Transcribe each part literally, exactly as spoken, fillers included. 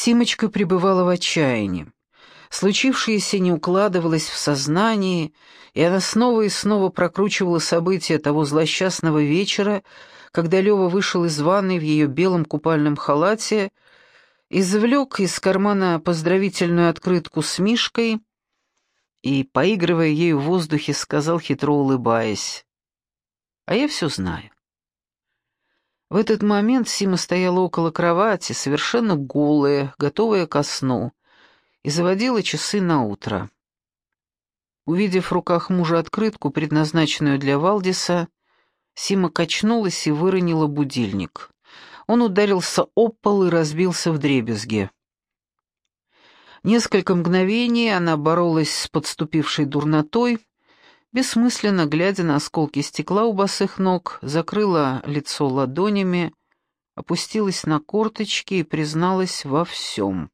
Симочка пребывала в отчаянии. Случившееся не укладывалось в сознании, и она снова и снова прокручивала события того злосчастного вечера, когда Лёва вышел из ванной в ее белом купальном халате, извлек из кармана поздравительную открытку с Мишкой и, поигрывая ею в воздухе, сказал, хитро улыбаясь: «А я все знаю». В этот момент Сима стояла около кровати, совершенно голая, готовая ко сну, и заводила часы на утро. Увидев в руках мужа открытку, предназначенную для Валдиса, Сима качнулась и выронила будильник. Он ударился об пол и разбился вдребезги. Несколько мгновений она боролась с подступившей дурнотой, бессмысленно глядя на осколки стекла у босых ног, закрыла лицо ладонями, опустилась на корточки и призналась во всем.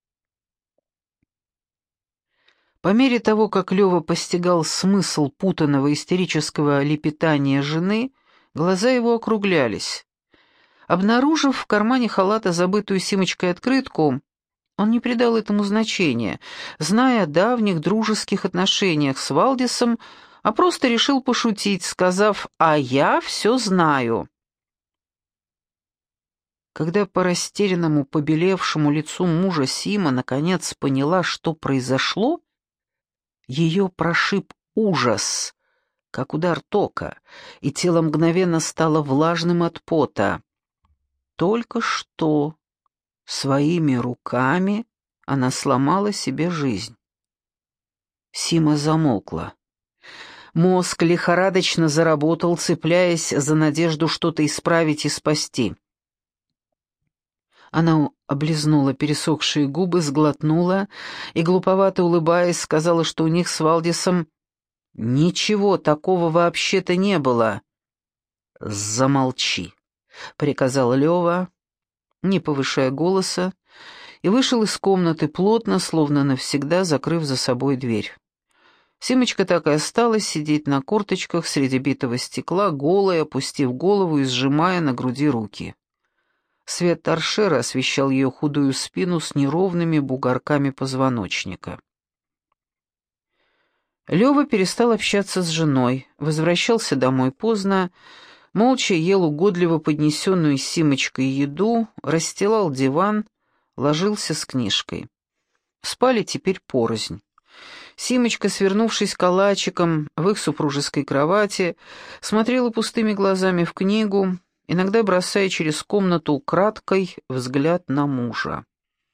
По мере того, как Лёва постигал смысл путанного истерического лепетания жены, глаза его округлялись. Обнаружив в кармане халата забытую Симочкой открытку, он не придал этому значения, зная о давних дружеских отношениях с Валдисом, а просто решил пошутить, сказав: «А я все знаю». Когда по растерянному, побелевшему лицу мужа Сима наконец поняла, что произошло, ее прошиб ужас, как удар тока, и тело мгновенно стало влажным от пота. Только что своими руками она сломала себе жизнь. Сима замолкла. Мозг лихорадочно заработал, цепляясь за надежду что-то исправить и спасти. Она облизнула пересохшие губы, сглотнула и, глуповато улыбаясь, сказала, что у них с Валдисом ничего такого вообще-то не было. «Замолчи», — приказал Лёва, не повышая голоса, и вышел из комнаты плотно, словно навсегда закрыв за собой дверь. Симочка так и осталась сидеть на корточках среди битого стекла, голая, опустив голову и сжимая на груди руки. Свет торшера освещал ее худую спину с неровными бугорками позвоночника. Лёва перестал общаться с женой, возвращался домой поздно, молча ел угодливо поднесенную Симочкой еду, расстилал диван, ложился с книжкой. Спали теперь порознь. Симочка, свернувшись калачиком в их супружеской кровати, смотрела пустыми глазами в книгу, иногда бросая через комнату украдкой взгляд на мужа.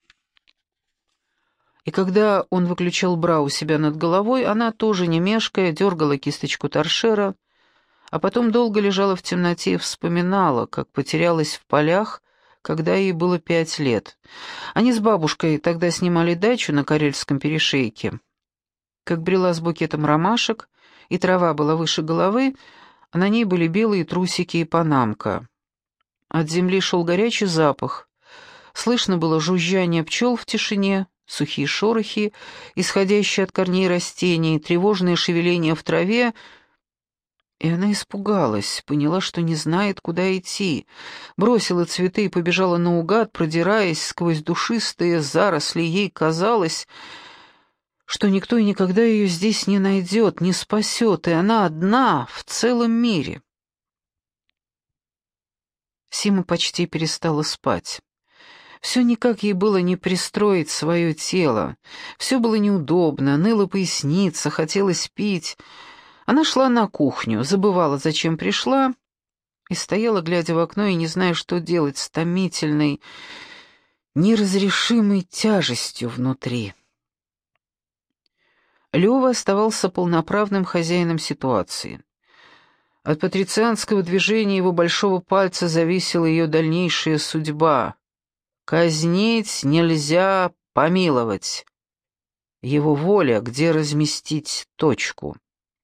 И когда он выключал бра у себя над головой, она, тоже не мешкая, дергала кисточку торшера, а потом долго лежала в темноте и вспоминала, как потерялась в полях, когда ей было пять лет. Они с бабушкой тогда снимали дачу на Карельском перешейке. Как брела с букетом ромашек, и трава была выше головы, а на ней были белые трусики и панамка. От земли шел горячий запах. Слышно было жужжание пчел в тишине, сухие шорохи, исходящие от корней растений, тревожное шевеление в траве, и она испугалась, поняла, что не знает, куда идти, бросила цветы и побежала наугад, продираясь сквозь душистые заросли. Ей казалось, что никто и никогда ее здесь не найдет, не спасет, и она одна в целом мире. Сима почти перестала спать. Все никак ей было не пристроить свое тело, все было неудобно, ныла поясница, хотелось пить. Она шла на кухню, забывала, зачем пришла, и стояла, глядя в окно и не зная, что делать с томительной, неразрешимой тяжестью внутри. Лёва оставался полноправным хозяином ситуации. От патрицианского движения его большого пальца зависела ее дальнейшая судьба. Казнить нельзя, помиловать. Его воля, где разместить точку.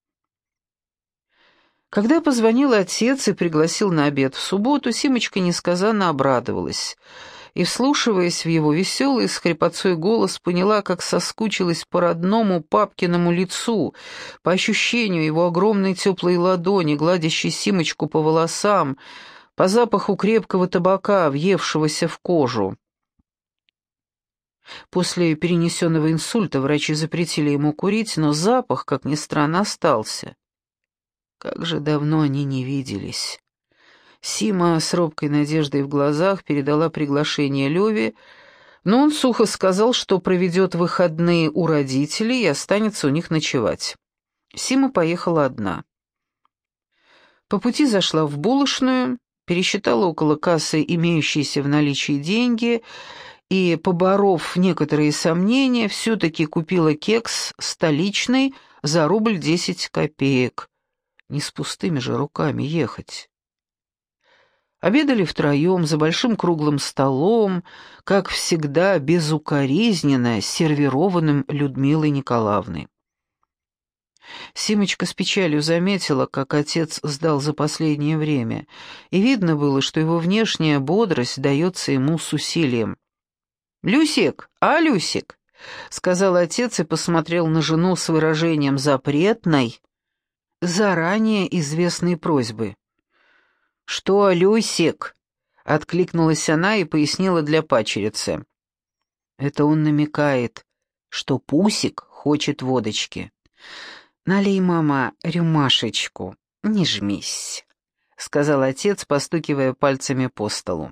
Когда позвонил отец и пригласил на обед в субботу, Симочка несказанно обрадовалась и, вслушиваясь в его веселый с хрипотцой голос, поняла, как соскучилась по родному папкиному лицу, по ощущению его огромной теплой ладони, гладящей Симочку по волосам, по запаху крепкого табака, въевшегося в кожу. После перенесенного инсульта врачи запретили ему курить, но запах, как ни странно, остался. Как же давно они не виделись. Сима с робкой надеждой в глазах передала приглашение Леве, но он сухо сказал, что проведет выходные у родителей и останется у них ночевать. Сима поехала одна. По пути зашла в булочную, пересчитала около кассы имеющиеся в наличии деньги и, поборов некоторые сомнения, все-таки купила кекс столичный за рубль десять копеек. Не с пустыми же руками ехать. Обедали втроем за большим круглым столом, как всегда безукоризненно сервированным Людмилой Николаевной. Симочка с печалью заметила, как отец сдал за последнее время, и видно было, что его внешняя бодрость дается ему с усилием. «Люсик, а, Люсик?» — сказал отец и посмотрел на жену с выражением запретной, заранее известной просьбы. «Что, Люсик?» — откликнулась она и пояснила для падчерицы. Это он намекает, что Пусик хочет водочки. «Налей, мама, рюмашечку, не жмись», — сказал отец, постукивая пальцами по столу.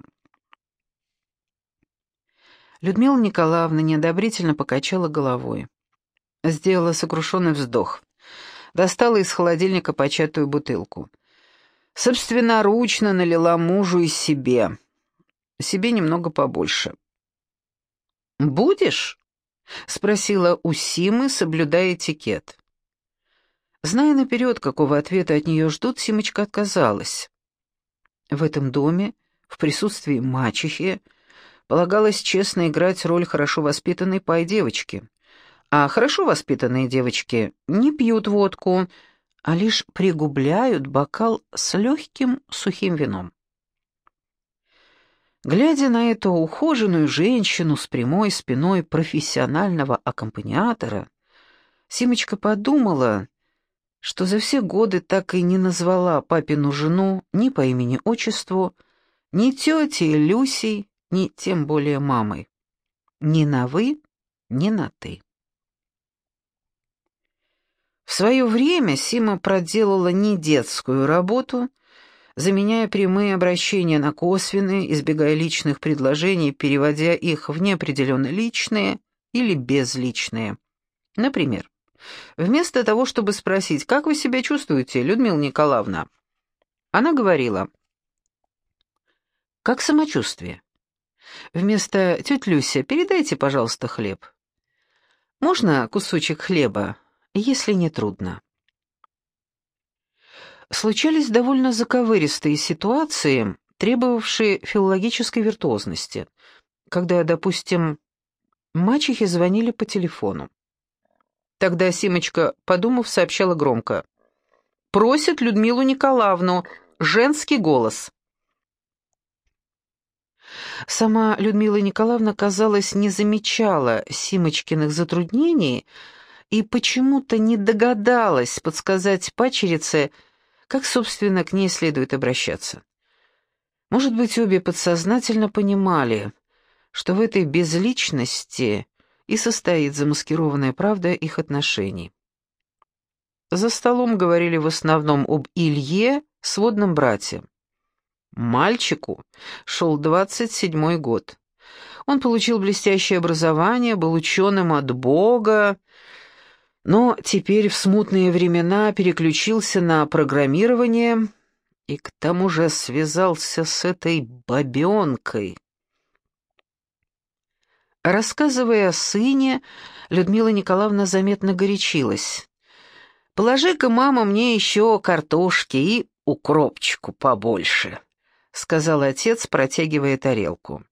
Людмила Николаевна неодобрительно покачала головой. Сделала сокрушенный вздох. Достала из холодильника початую бутылку. Собственноручно налила мужу и себе. Себе немного побольше. «Будешь?» — спросила у Симы, соблюдая этикет. Зная наперед, какого ответа от нее ждут, Симочка отказалась. В этом доме, в присутствии мачехи, полагалось честно играть роль хорошо воспитанной пай-девочки. А хорошо воспитанные девочки не пьют водку, а лишь пригубляют бокал с легким сухим вином. Глядя на эту ухоженную женщину с прямой спиной профессионального аккомпаниатора, Симочка подумала, что за все годы так и не назвала папину жену ни по имени-отчеству, ни тетей Люсей, ни тем более мамой. Ни на «вы», ни на «ты». В свое время Сима проделала не детскую работу, заменяя прямые обращения на косвенные, избегая личных предложений, переводя их в неопределенно личные или безличные. Например, вместо того, чтобы спросить, «Как вы себя чувствуете, Людмила Николаевна?», она говорила, «Как самочувствие?» Вместо «Тетя Люся, передайте, пожалуйста, хлеб». «Можно кусочек хлеба, если не трудно?» Случались довольно заковыристые ситуации, требовавшие филологической виртуозности, когда, допустим, мачехе звонили по телефону. Тогда Симочка, подумав, сообщала громко: «Просит Людмилу Николаевну, женский голос». Сама Людмила Николаевна, казалось, не замечала Симочкиных затруднений и почему-то не догадалась подсказать падчерице, как, собственно, к ней следует обращаться. Может быть, обе подсознательно понимали, что в этой безличности и состоит замаскированная правда их отношений. За столом говорили в основном об Илье, сводном брате. Мальчику шел двадцать седьмой год. Он получил блестящее образование, был ученым от Бога, но теперь в смутные времена переключился на программирование и к тому же связался с этой бабенкой. Рассказывая о сыне, Людмила Николаевна заметно горячилась. «Положи-ка, мама, мне еще картошки и укропчику побольше», — сказал отец, протягивая тарелку.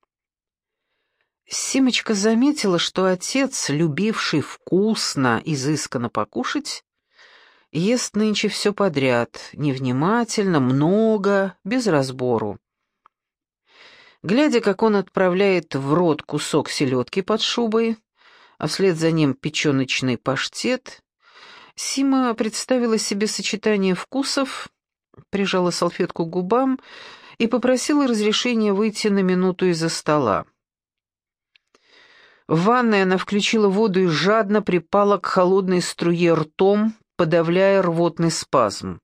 Симочка заметила, что отец, любивший вкусно, изысканно покушать, ест нынче все подряд, невнимательно, много, без разбору. Глядя, как он отправляет в рот кусок селедки под шубой, а вслед за ним печеночный паштет, Сима представила себе сочетание вкусов, прижала салфетку к губам и попросила разрешения выйти на минуту из-за стола. В ванной она включила воду и жадно припала к холодной струе ртом, подавляя рвотный спазм.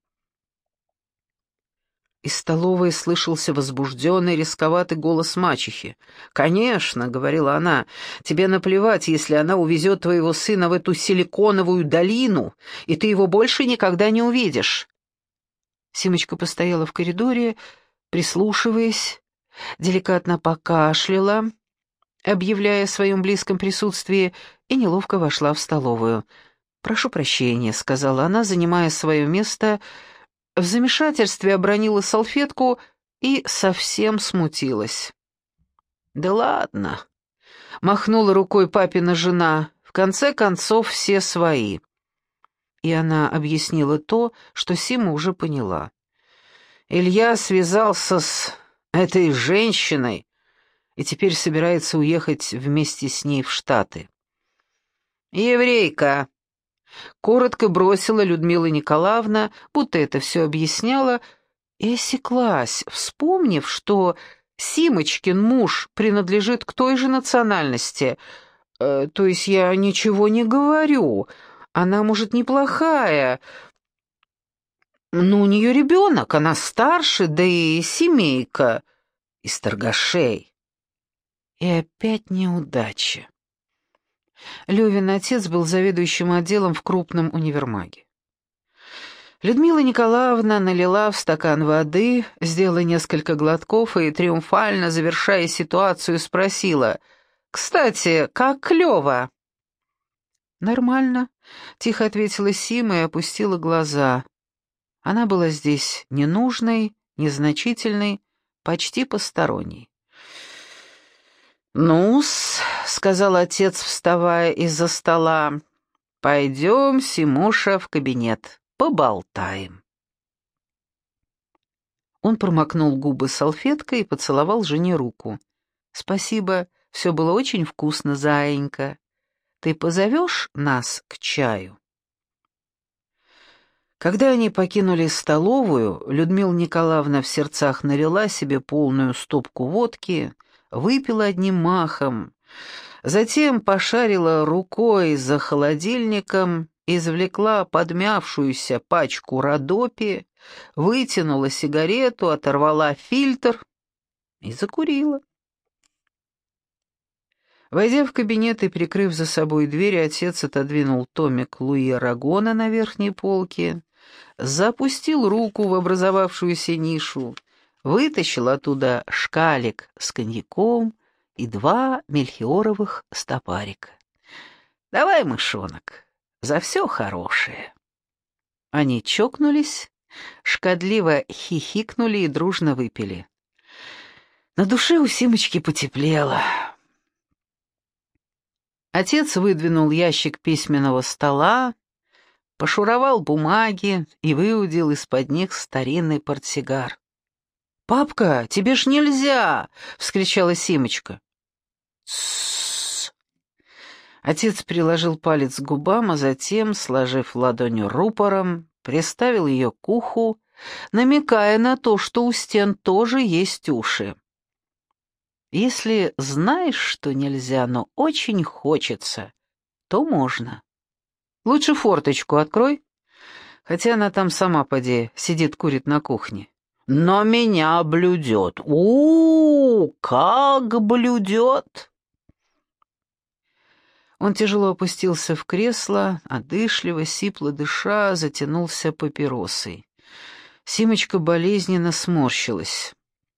Из столовой слышался возбужденный, рисковатый голос мачехи. «Конечно», — говорила она, — «тебе наплевать, если она увезет твоего сына в эту силиконовую долину, и ты его больше никогда не увидишь». Симочка постояла в коридоре, прислушиваясь, деликатно покашляла, объявляя о своем близком присутствии, и неловко вошла в столовую. «Прошу прощения», — сказала она, занимая свое место. В замешательстве обронила салфетку и совсем смутилась. «Да ладно», — махнула рукой папина жена, — «в конце концов все свои». И она объяснила то, что Сима уже поняла. Илья связался с этой женщиной и теперь собирается уехать вместе с ней в Штаты. «Еврейка», — коротко бросила Людмила Николаевна, будто это все объясняла, и осеклась, вспомнив, что Симочкин муж принадлежит к той же национальности. Э, то есть я ничего не говорю, она, может, неплохая, но у нее ребенок, она старше, да и семейка из торгашей. И опять неудача. Левин отец был заведующим отделом в крупном универмаге. Людмила Николаевна налила в стакан воды, сделала несколько глотков и, триумфально завершая ситуацию, спросила: «Кстати, как Лева?» «Нормально», — тихо ответила Сима и опустила глаза. Она была здесь ненужной, незначительной, почти посторонней. «Ну-с», — сказал отец, вставая из-за стола, — «пойдем, Симуша, в кабинет, поболтаем». Он промокнул губы салфеткой и поцеловал жене руку. «Спасибо, все было очень вкусно, заинька. Ты позовешь нас к чаю?» Когда они покинули столовую, Людмила Николаевна в сердцах налила себе полную стопку водки, выпила одним махом, затем пошарила рукой за холодильником, извлекла подмявшуюся пачку Родопи, вытянула сигарету, оторвала фильтр и закурила. Войдя в кабинет и прикрыв за собой дверь, отец отодвинул томик Луи Арагона на верхней полке, запустил руку в образовавшуюся нишу, вытащил оттуда шкалик с коньяком и два мельхиоровых стопарика. «Давай, мышонок, за все хорошее». Они чокнулись, шкодливо хихикнули и дружно выпили. На душе у Симочки потеплело. Отец выдвинул ящик письменного стола, пошуровал бумаги и выудил из-под них старинный портсигар. «Папка, тебе ж нельзя!» — вскричала Симочка. «Тссс!» Отец приложил палец к губам, а затем, сложив ладонью рупором, приставил ее к уху, намекая на то, что у стен тоже есть уши. «Если знаешь, что нельзя, но очень хочется, то можно. Лучше форточку открой, хотя она там сама, поди, сидит, курит на кухне. Но меня блюдет. У-у-у, как блюдет!» Он тяжело опустился в кресло, одышливо, сипло дыша, затянулся папиросой. Симочка болезненно сморщилась.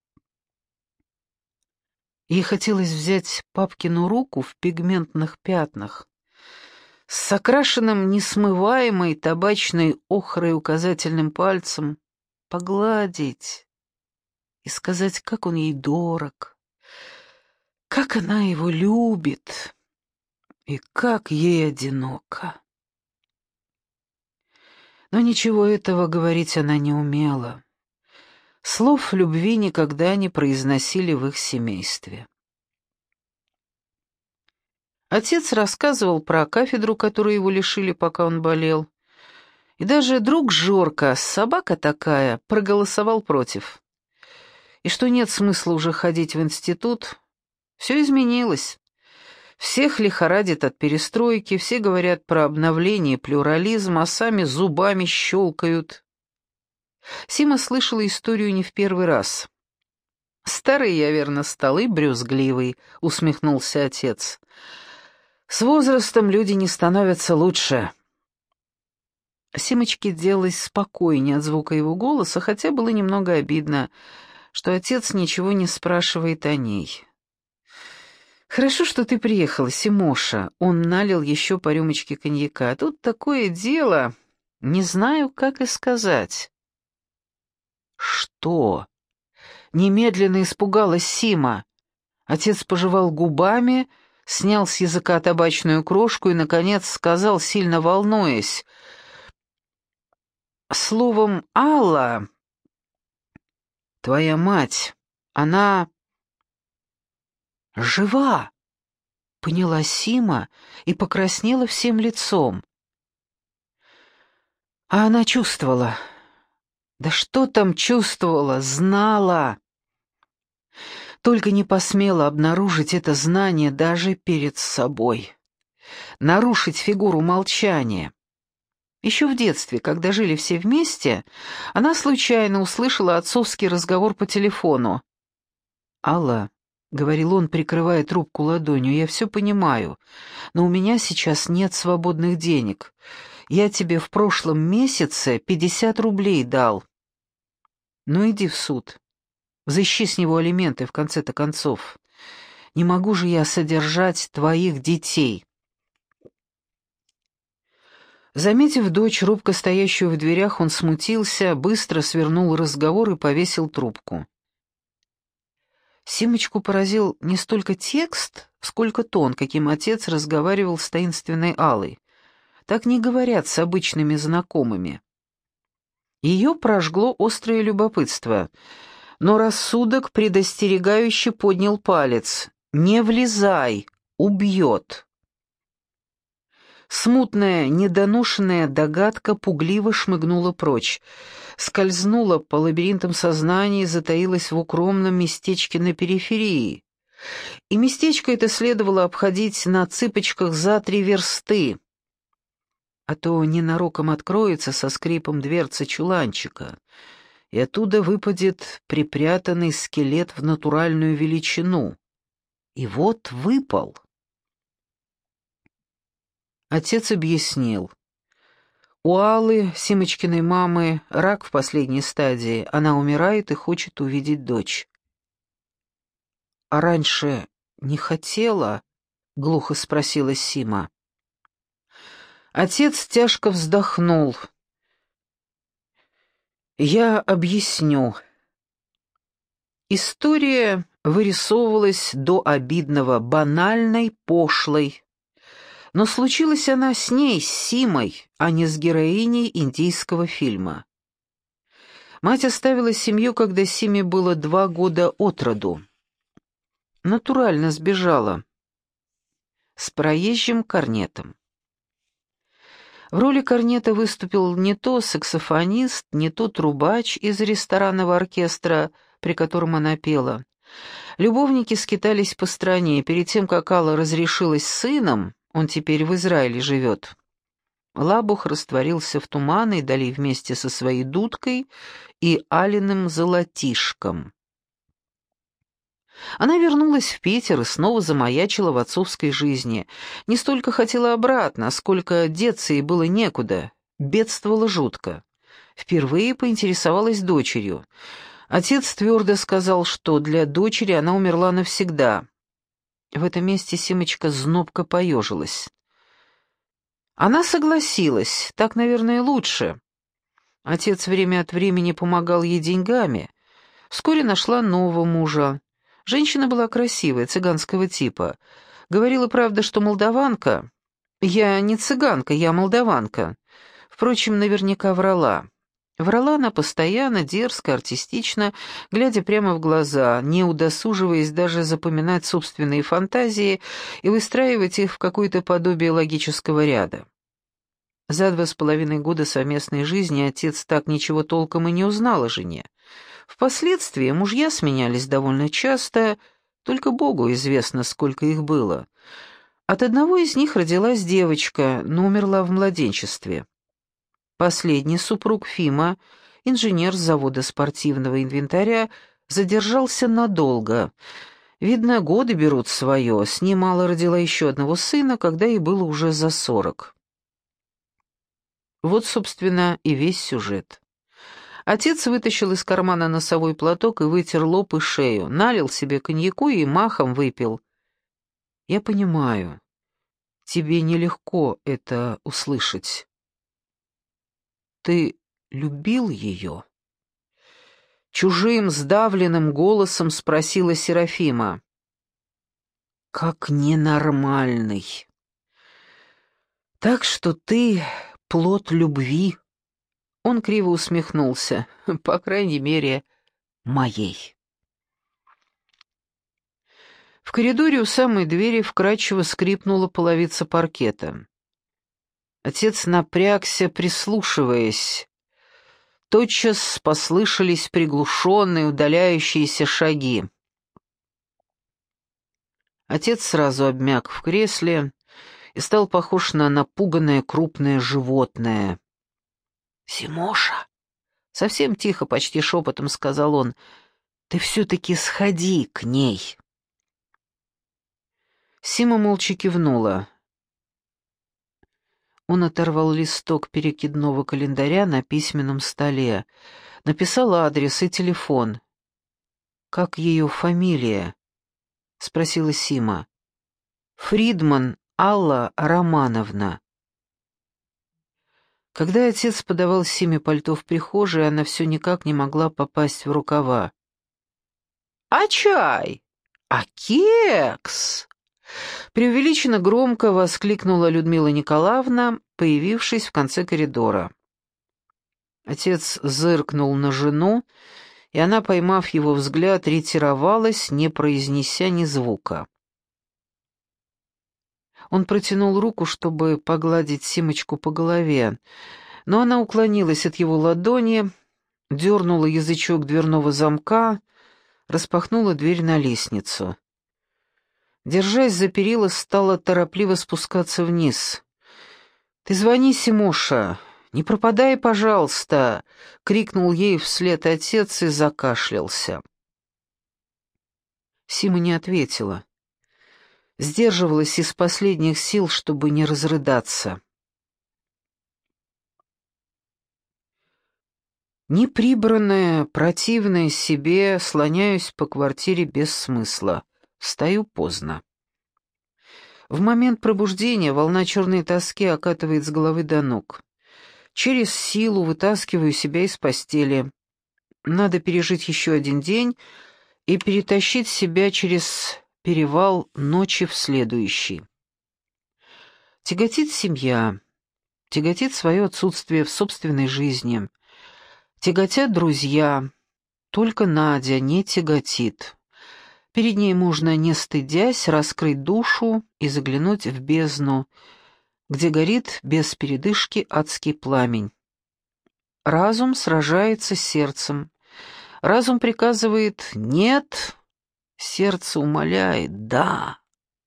Ей хотелось взять папкину руку в пигментных пятнах, с окрашенным несмываемой табачной охрой указательным пальцем, погладить и сказать, как он ей дорог, как она его любит и как ей одиноко. Но ничего этого говорить она не умела. Слов любви никогда не произносили в их семействе. Отец рассказывал про кафедру, которую его лишили, пока он болел. И даже друг Жорка, собака такая, проголосовал против. И что нет смысла уже ходить в институт. Все изменилось. Всех лихорадит от перестройки, все говорят про обновление и плюрализм, а сами зубами щелкают. Сима слышала историю не в первый раз. «Старый я, верно, стал и брюзгливый», — усмехнулся отец. «С возрастом люди не становятся лучше». Симочке делалось спокойнее от звука его голоса, хотя было немного обидно, что отец ничего не спрашивает о ней. «Хорошо, что ты приехала, Симоша». Он налил еще по рюмочке коньяка. «Тут такое дело, не знаю, как и сказать». «Что?» Немедленно испугалась Сима. Отец пожевал губами, снял с языка табачную крошку и, наконец, сказал, сильно волнуясь: «Словом, Алла, твоя мать, она жива», — поняла Сима и покраснела всем лицом. А она чувствовала. Да что там чувствовала, знала. Только не посмела обнаружить это знание даже перед собой. Нарушить фигуру молчания. Еще в детстве, когда жили все вместе, она случайно услышала отцовский разговор по телефону. «Алла», — говорил он, прикрывая трубку ладонью, — «я все понимаю, но у меня сейчас нет свободных денег. Я тебе в прошлом месяце пятьдесят рублей дал. Ну иди в суд. Взыщи с него алименты в конце-то концов. Не могу же я содержать твоих детей». Заметив дочь, робко стоящую в дверях, он смутился, быстро свернул разговор и повесил трубку. Симочку поразил не столько текст, сколько тон, каким отец разговаривал с таинственной Аллой. Так не говорят с обычными знакомыми. Ее прожгло острое любопытство, но рассудок предостерегающе поднял палец. «Не влезай, убьет». Смутная, недоношенная догадка пугливо шмыгнула прочь, скользнула по лабиринтам сознания и затаилась в укромном местечке на периферии. И местечко это следовало обходить на цыпочках за три версты, а то ненароком откроется со скрипом дверца чуланчика, и оттуда выпадет припрятанный скелет в натуральную величину. И вот выпал. Отец объяснил. У Аллы, Симочкиной мамы, рак в последней стадии. Она умирает и хочет увидеть дочь. «А раньше не хотела?» — глухо спросила Сима. Отец тяжко вздохнул. «Я объясню». История вырисовывалась до обидного, банальной, пошлой. Но случилась она с ней, с Симой, а не с героиней индийского фильма. Мать оставила семью, когда Симе было два года от роду. Натурально сбежала. С проезжим корнетом. В роли корнета выступил не то саксофонист, не то трубач из ресторанного оркестра, при котором она пела. Любовники скитались по стране, перед тем, как Алла разрешилась с сыном, он теперь в Израиле живет. Лабух растворился в туманной дали вместе со своей дудкой и Алиным золотишком. Она вернулась в Питер и снова замаячила в отцовской жизни. Не столько хотела обратно, сколько деться ей было некуда. Бедствовала жутко. Впервые поинтересовалась дочерью. Отец твердо сказал, что для дочери она умерла навсегда. В этом месте Симочка знобко поежилась. Она согласилась, так, наверное, лучше. Отец время от времени помогал ей деньгами. Вскоре нашла нового мужа. Женщина была красивая, цыганского типа. Говорила, правда, что молдаванка. Я не цыганка, я молдаванка. Впрочем, наверняка врала. Врала она постоянно, дерзко, артистично, глядя прямо в глаза, не удосуживаясь даже запоминать собственные фантазии и выстраивать их в какое-то подобие логического ряда. За два с половиной года совместной жизни отец так ничего толком и не узнал о жене. Впоследствии мужья сменялись довольно часто, только Богу известно, сколько их было. От одного из них родилась девочка, но умерла в младенчестве. Последний супруг Фима, инженер с завода спортивного инвентаря, задержался надолго. Видно, годы берут свое. С ним Алла родила еще одного сына, когда ей было уже за сорок. Вот, собственно, и весь сюжет. Отец вытащил из кармана носовой платок и вытер лоб и шею, налил себе коньяку и махом выпил. «Я понимаю, тебе нелегко это услышать. Ты любил ее?» Чужим, сдавленным голосом спросила Серафима. «Как ненормальный. Так что ты плод любви». Он криво усмехнулся. «По крайней мере, моей». В коридоре у самой двери вкрадчиво скрипнула половица паркета. Отец напрягся, прислушиваясь. Тотчас послышались приглушенные, удаляющиеся шаги. Отец сразу обмяк в кресле и стал похож на напуганное крупное животное. «Симоша!» — совсем тихо, почти шепотом сказал он. «Ты все-таки сходи к ней!» Сима молча кивнула. Он оторвал листок перекидного календаря на письменном столе, написал адрес и телефон. «Как ее фамилия?» — спросила Сима. «Фридман Алла Романовна». Когда отец подавал Симе пальто в прихожей, она все никак не могла попасть в рукава. «А чай? А кекс?» Преувеличенно громко воскликнула Людмила Николаевна, появившись в конце коридора. Отец зыркнул на жену, и она, поймав его взгляд, ретировалась, не произнеся ни звука. Он протянул руку, чтобы погладить Симочку по голове, но она уклонилась от его ладони, дернула язычок дверного замка, распахнула дверь на лестницу. Держась за перила, стала торопливо спускаться вниз. «Ты звони, Симоша, не пропадай, пожалуйста!» — крикнул ей вслед отец и закашлялся. Сима не ответила. Сдерживалась из последних сил, чтобы не разрыдаться. Неприбранная, противная себе, слоняюсь по квартире без смысла. Встаю поздно. В момент пробуждения волна черной тоски окатывает с головы до ног. Через силу вытаскиваю себя из постели. Надо пережить еще один день и перетащить себя через перевал ночи в следующий. Тяготит семья, тяготит свое отсутствие в собственной жизни. Тяготят друзья, только Надя не тяготит. Перед ней можно, не стыдясь, раскрыть душу и заглянуть в бездну, где горит без передышки адский пламень. Разум сражается с сердцем. Разум приказывает «нет», сердце умоляет «да».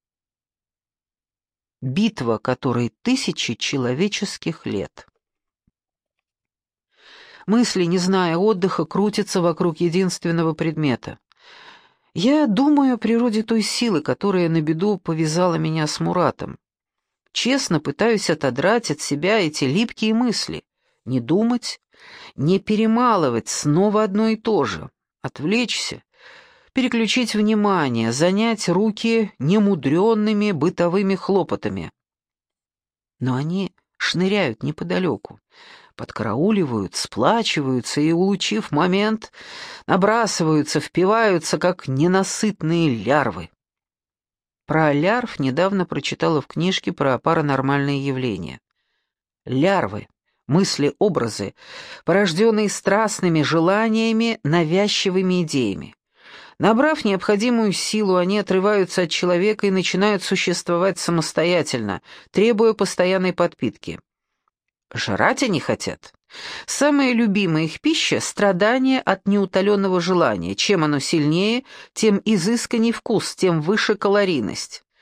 Битва, которой тысячи человеческих лет. Мысли, не зная отдыха, крутятся вокруг единственного предмета. Я думаю о природе той силы, которая на беду повязала меня с Муратом. Честно пытаюсь отодрать от себя эти липкие мысли. Не думать, не перемалывать снова одно и то же. Отвлечься, переключить внимание, занять руки немудренными бытовыми хлопотами. Но они шныряют неподалеку, подкарауливают, сплачиваются и, улучив момент, набрасываются, впиваются, как ненасытные лярвы. Про лярв недавно прочитала в книжке про паранормальные явления. Лярвы, мысли-образы, порожденные страстными желаниями, навязчивыми идеями. Набрав необходимую силу, они отрываются от человека и начинают существовать самостоятельно, требуя постоянной подпитки. Жрать они хотят. Самая любимая их пища — страдание от неутоленного желания. Чем оно сильнее, тем изысканней вкус, тем выше калорийность.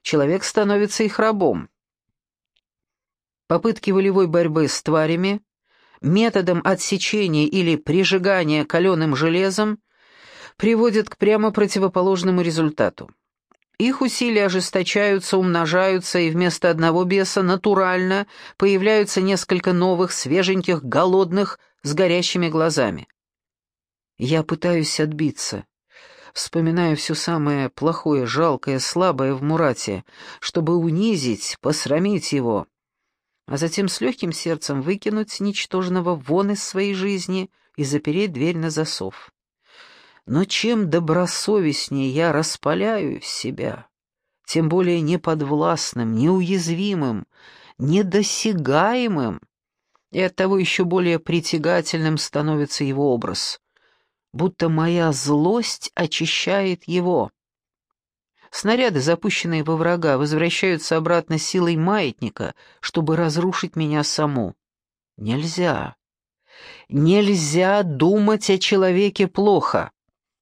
человек становится их рабом. Попытки волевой борьбы с тварями, методом отсечения или прижигания каленым железом приводят к прямо противоположному результату. Их усилия ожесточаются, умножаются, и вместо одного беса натурально появляются несколько новых, свеженьких, голодных, с горящими глазами. Я пытаюсь отбиться, вспоминая все самое плохое, жалкое, слабое в Мурате, чтобы унизить, посрамить его, а затем с легким сердцем выкинуть ничтожного вон из своей жизни и запереть дверь на засов. Но чем добросовестнее я распаляю себя, тем более неподвластным, неуязвимым, недосягаемым, и оттого еще более притягательным становится его образ, будто моя злость очищает его. Снаряды, запущенные во врага, возвращаются обратно силой маятника, чтобы разрушить меня саму. Нельзя. Нельзя думать о человеке плохо.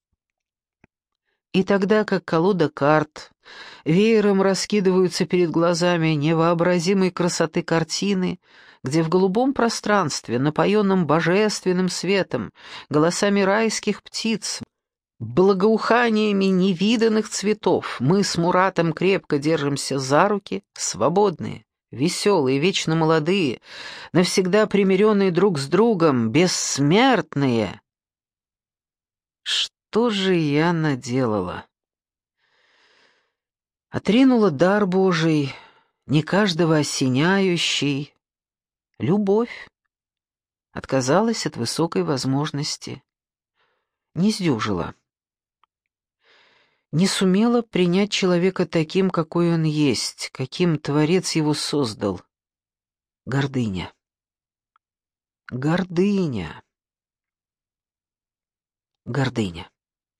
И тогда, как колода карт, веером раскидываются перед глазами невообразимой красоты картины, где в голубом пространстве, напоенном божественным светом, голосами райских птиц, благоуханиями невиданных цветов, мы с Муратом крепко держимся за руки, свободные, веселые, вечно молодые, навсегда примиренные друг с другом, бессмертные. Что же я наделала? Отринула дар Божий, не каждого осеняющий, любовь. Отказалась от высокой возможности. Не сдюжила. Не сумела принять человека таким, какой он есть, каким Творец его создал. Гордыня. Гордыня. Гордыня.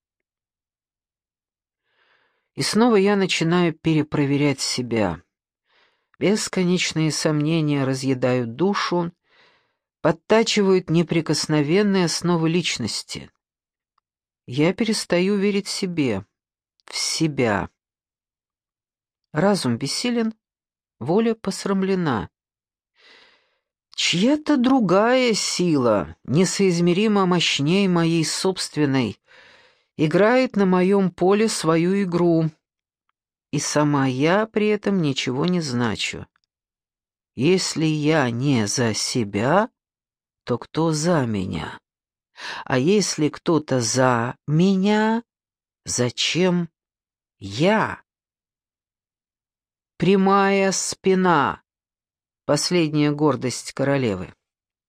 И снова я начинаю перепроверять себя. Бесконечные сомнения разъедают душу, подтачивают неприкосновенные основы личности. Я перестаю верить себе, в себя. Разум бессилен, воля посрамлена. Чья-то другая сила, несоизмеримо мощнее моей собственной, играет на моем поле свою игру, и сама я при этом ничего не значу. Если я не за себя, то кто за меня? А если кто-то за меня, зачем я? Прямая спина — последняя гордость королевы.